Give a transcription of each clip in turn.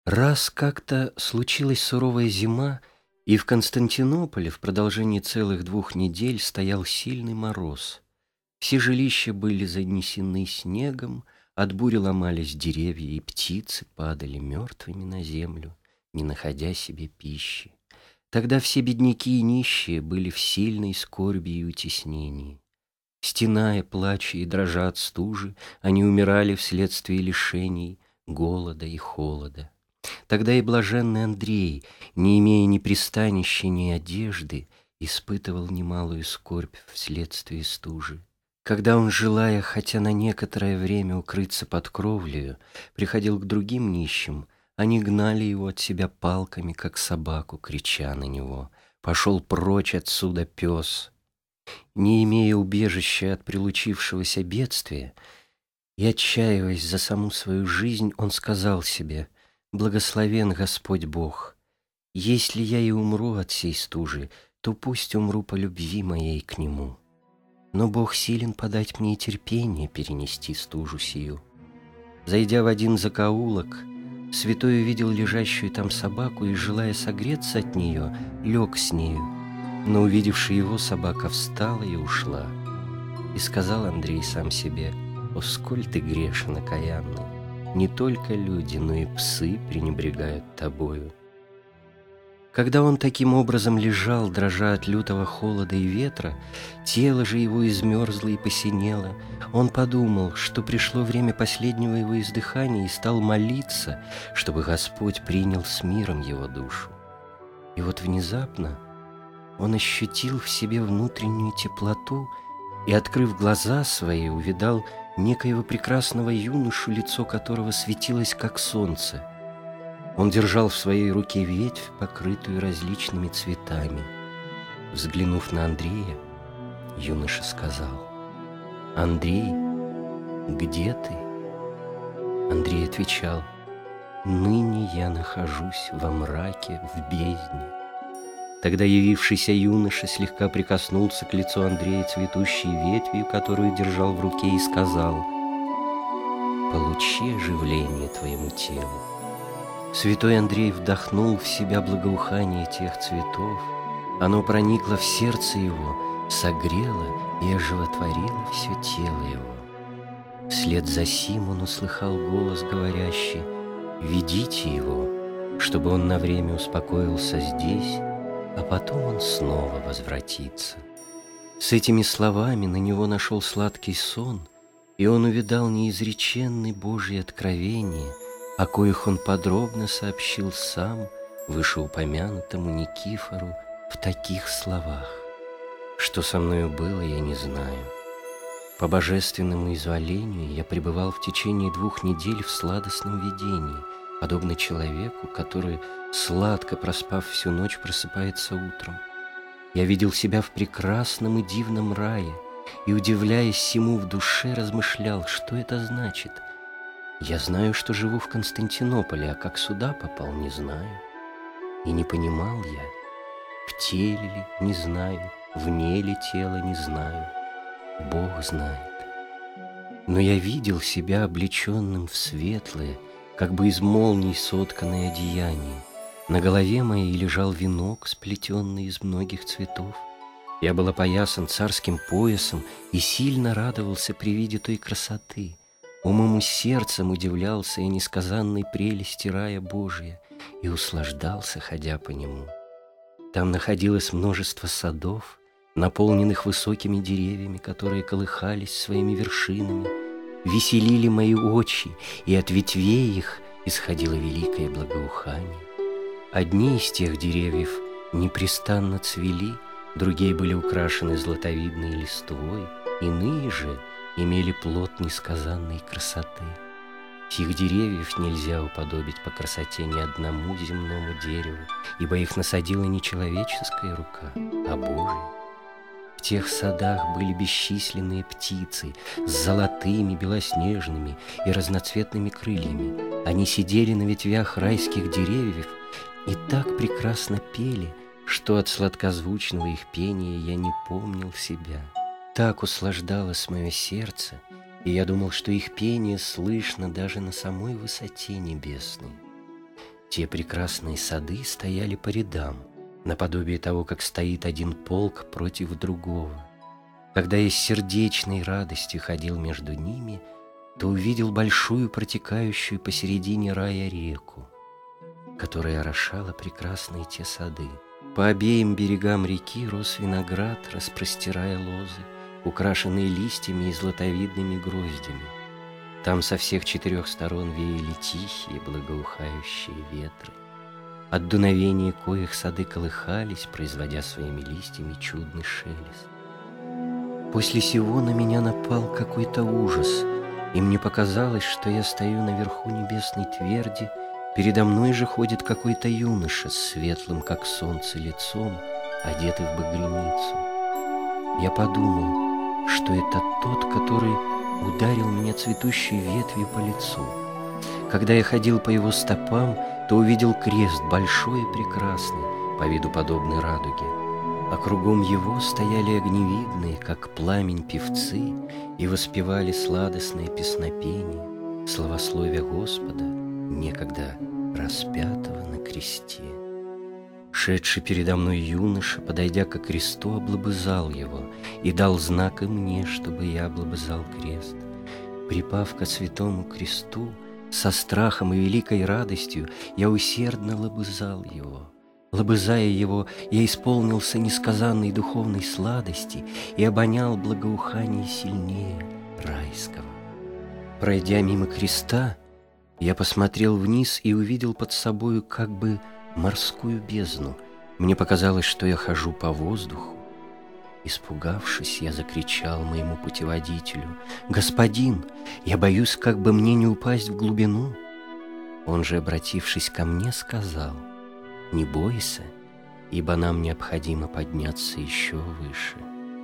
Раз как-то случилась суровая зима, и в Константинополе в продолжении целых 2 недель стоял сильный мороз. Все жилища были занесены снегом, от бури ломались деревья, и птицы падали мертвыми на землю, не находя себе пищи. Тогда все бедняки и нищие были в сильной скорби и утеснении. Стеная, плача и дрожа от стужи, они умирали вследствие лишений, голода и холода. Тогда и блаженный Андрей, не имея ни пристанища, ни одежды, испытывал немалую скорбь вследствие стужи. Когда он, желая хотя на некоторое время укрыться под кровлею, приходил к другим нищим, они гнали его от себя палками, как собаку, крича на него: «Пошел прочь отсюда, пес!» Не имея убежища от прилучившегося бедствия и отчаиваясь за саму свою жизнь, он сказал себе: «Благословен Господь Бог! Если я и умру от сей стужи, то пусть умру по любви моей к Нему. Но Бог силен подать мне и терпение перенести стужу сию». Зайдя в один закоулок, святой увидел лежащую там собаку и, желая согреться от нее, лег с нею. Но, увидевши его, собака встала и ушла. И сказал Андрей сам себе: «О, сколь ты грешен, окаянный! Не только люди, но и псы пренебрегают тобою». Когда он таким образом лежал, дрожа от лютого холода и ветра, тело же его измерзло и посинело, он подумал, что пришло время последнего его издыхания, и стал молиться, чтобы Господь принял с миром его душу. И вот внезапно он ощутил в себе внутреннюю теплоту и, открыв глаза свои, увидал некоего прекрасного юношу, лицо которого светилось, как солнце. Он держал в своей руке ветвь, покрытую различными цветами. Взглянув на Андрея, юноша сказал: «Андрей, где ты?» Андрей отвечал: «Ныне я нахожусь во мраке, в бездне». Тогда явившийся юноша слегка прикоснулся к лицу Андрея цветущей ветвью, которую держал в руке, и сказал: «Получи оживление твоему телу». Святой Андрей вдохнул в себя благоухание тех цветов. Оно проникло в сердце его, согрело и оживотворило все тело его. Вслед за сим он услыхал голос, говорящий: «Ведите его, чтобы он на время успокоился здесь, а потом он снова возвратится». С этими словами на него нашел сладкий сон, и он увидал неизреченные Божьи откровения, о коих он подробно сообщил сам вышеупомянутому Никифору в таких словах: «Что со мною было, я не знаю. По божественному изволению я пребывал в течение 2 недель в сладостном видении, подобно человеку, который, сладко проспав всю ночь, просыпается утром. Я видел себя в прекрасном и дивном рае, и, удивляясь всему, в душе размышлял, что это значит. Я знаю, что живу в Константинополе, а как сюда попал, не знаю. И не понимал я, в теле ли, не знаю, вне ли тела, не знаю. Бог знает. Но я видел себя облеченным в светлое, как бы из молний сотканное одеяние. На голове моей лежал венок, сплетенный из многих цветов. Я был опоясан царским поясом и сильно радовался при виде той красоты. Умом и сердцем удивлялся я несказанной прелести рая Божия и услаждался, ходя по нему. Там находилось множество садов, наполненных высокими деревьями, которые колыхались своими вершинами, веселили мои очи, и от ветвей их исходило великое благоухание. Одни из тех деревьев непрестанно цвели, другие были украшены златовидной листвой, иные же имели плод несказанной красоты. Сих деревьев нельзя уподобить по красоте ни одному земному дереву, ибо их насадила не человеческая рука, а Божия. В тех садах были бесчисленные птицы с золотыми, белоснежными и разноцветными крыльями. Они сидели на ветвях райских деревьев и так прекрасно пели, что от сладкозвучного их пения я не помнил себя. Так услаждалось мое сердце, и я думал, что их пение слышно даже на самой высоте небесной. Те прекрасные сады стояли по рядам, наподобие того, как стоит один полк против другого. Когда я с сердечной радостью ходил между ними, то увидел большую протекающую посередине рая реку, которая орошала прекрасные те сады. По обеим берегам реки рос виноград, распростирая лозы, украшенные листьями и златовидными гроздями. Там со всех 4 сторон веяли тихие, благоухающие ветры, от дуновения коих сады колыхались, производя своими листьями чудный шелест. После сего на меня напал какой-то ужас, и мне показалось, что я стою наверху небесной тверди, передо мной же ходит какой-то юноша с светлым, как солнце, лицом, одетый в багряницу. Я подумал, что это тот, который ударил меня цветущей ветвью по лицу. Когда я ходил по его стопам, то увидел крест большой и прекрасный, по виду подобный радуге, а кругом его стояли огневидные, как пламень, певцы, и воспевали сладостное песнопение, славословия Господа, некогда распятого на кресте. Шедший передо мной юноша, подойдя ко кресту, облобызал его и дал знак и мне, чтобы я облобызал крест. Припав ко святому кресту, со страхом и великой радостью я усердно лобызал его. Лобызая его, я исполнился несказанной духовной сладости и обонял благоухание сильнее райского. Пройдя мимо креста, я посмотрел вниз и увидел под собою как бы морскую бездну. Мне показалось, что я хожу по воздуху. Испугавшись, я закричал моему путеводителю: «Господин, я боюсь, как бы мне не упасть в глубину». Он же, обратившись ко мне, сказал: «Не бойся, ибо нам необходимо подняться еще выше».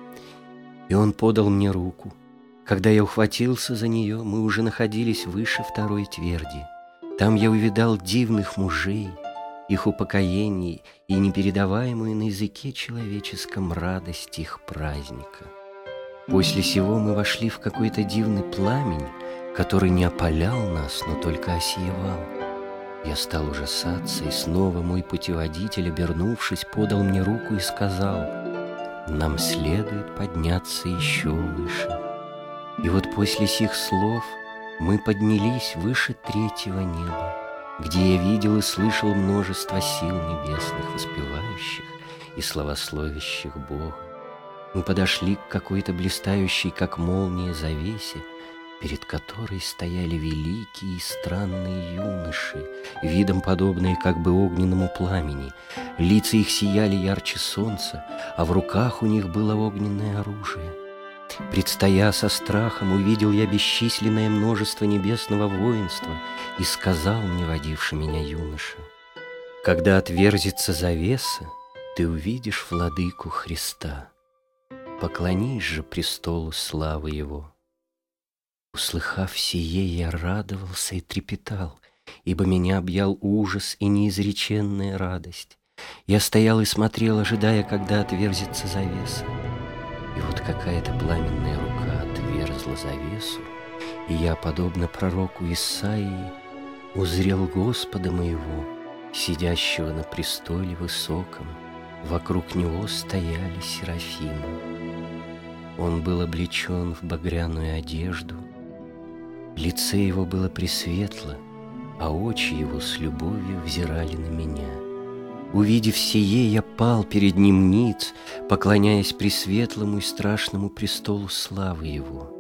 И он подал мне руку. Когда я ухватился за нее, мы уже находились выше 2-й тверди. Там я увидал дивных мужей, их упокоений и непередаваемую на языке человеческом радость их праздника. После сего мы вошли в какой-то дивный пламень, который не опалял нас, но только осиевал. Я стал ужасаться, и снова мой путеводитель, обернувшись, подал мне руку и сказал: «Нам следует подняться еще выше». И вот после сих слов мы поднялись выше 3-го неба, где я видел и слышал множество сил небесных, воспевающих и славословящих Бога. Мы подошли к какой-то блистающей, как молния, завесе, перед которой стояли великие и странные юноши, видом подобные как бы огненному пламени. Лица их сияли ярче солнца, а в руках у них было огненное оружие. Предстоя со страхом, увидел я бесчисленное множество небесного воинства, и сказал мне водивший меня юноша: «Когда отверзится завеса, ты увидишь владыку Христа. Поклонись же престолу славы Его». Услыхав сие, я радовался и трепетал, ибо меня объял ужас и неизреченная радость. Я стоял и смотрел, ожидая, когда отверзится завеса. И вот какая-то пламенная рука отверзла завесу, и я, подобно пророку Исаии, узрел Господа моего, сидящего на престоле высоком. Вокруг него стояли серафимы. Он был облечен в багряную одежду, лице его было пресветло, а очи его с любовью взирали на меня. Увидев сие, я пал перед ним ниц, поклоняясь пресветлому и страшному престолу славы его.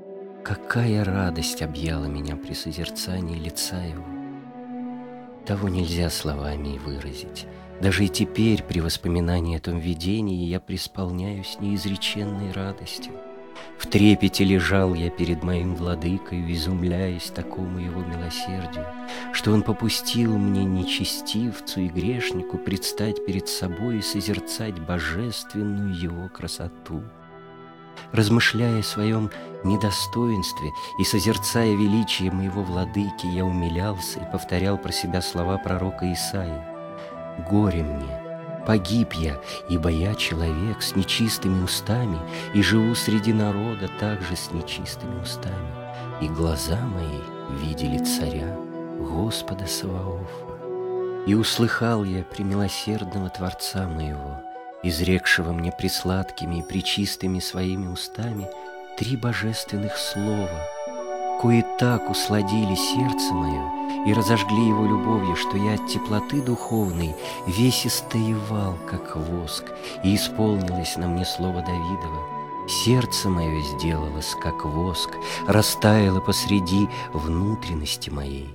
Какая радость объяла меня при созерцании лица его! Того нельзя словами и выразить. Даже и теперь, при воспоминании о том видении, я преисполняюсь неизреченной радостью. В трепете лежал я перед моим владыкой, изумляясь такому его милосердию, что он попустил мне, нечестивцу и грешнику, предстать перед собой и созерцать божественную его красоту. Размышляя о своем недостоинстве и созерцая величие моего владыки, я умилялся и повторял про себя слова пророка Исаии: «Горе мне! Погиб я, ибо я человек с нечистыми устами и живу среди народа также с нечистыми устами, и глаза мои видели царя, Господа Саваофа». И услыхал я премилосердного Творца моего, изрекшего мне пресладкими и пречистыми своими устами 3 божественных слова, кои так усладили сердце мое и разожгли его любовью, что я от теплоты духовной весь истоевал, как воск, и исполнилось на мне слово Давидова: сердце мое сделалось, как воск, растаяло посреди внутренности моей.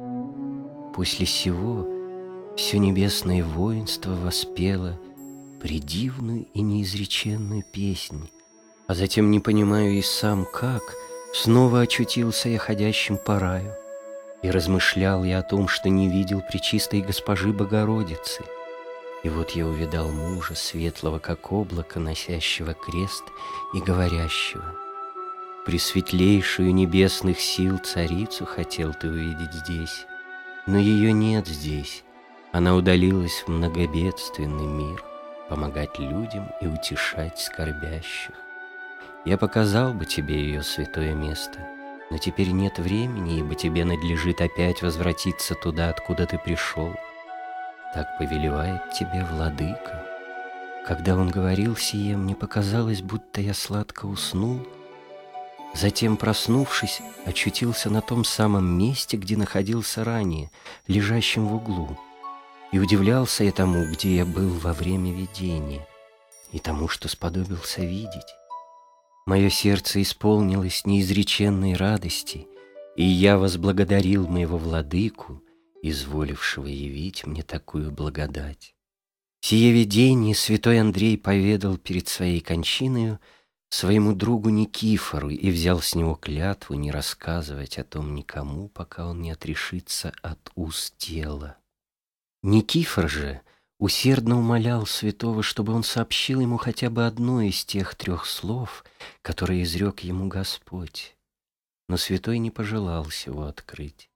После сего все небесное воинство воспело предивную и неизреченную песнь, а затем, не понимаю и сам как, снова очутился я ходящим по раю, и размышлял я о том, что не видел пречистой Госпожи Богородицы. И вот я увидал мужа, светлого как облако, носящего крест и говорящего: «Пресветлейшую небесных сил царицу хотел ты увидеть здесь, но ее нет здесь. Она удалилась в многобедственный мир, помогать людям и утешать скорбящих. Я показал бы тебе ее святое место, но теперь нет времени, ибо тебе надлежит опять возвратиться туда, откуда ты пришел. Так повелевает тебе владыка». Когда он говорил сие, мне показалось, будто я сладко уснул. Затем, проснувшись, очутился на том самом месте, где находился ранее, лежащим в углу. И удивлялся я тому, где я был во время видения, и тому, что сподобился видеть. Мое сердце исполнилось неизреченной радости, и я возблагодарил моего владыку, изволившего явить мне такую благодать. Сие видение святой Андрей поведал перед своей кончиною своему другу Никифору и взял с него клятву не рассказывать о том никому, пока он не отрешится от уст тела. Никифор же усердно умолял святого, чтобы он сообщил ему хотя бы одно из тех 3 слов, которые изрек ему Господь. Но святой не пожелал сего открыть.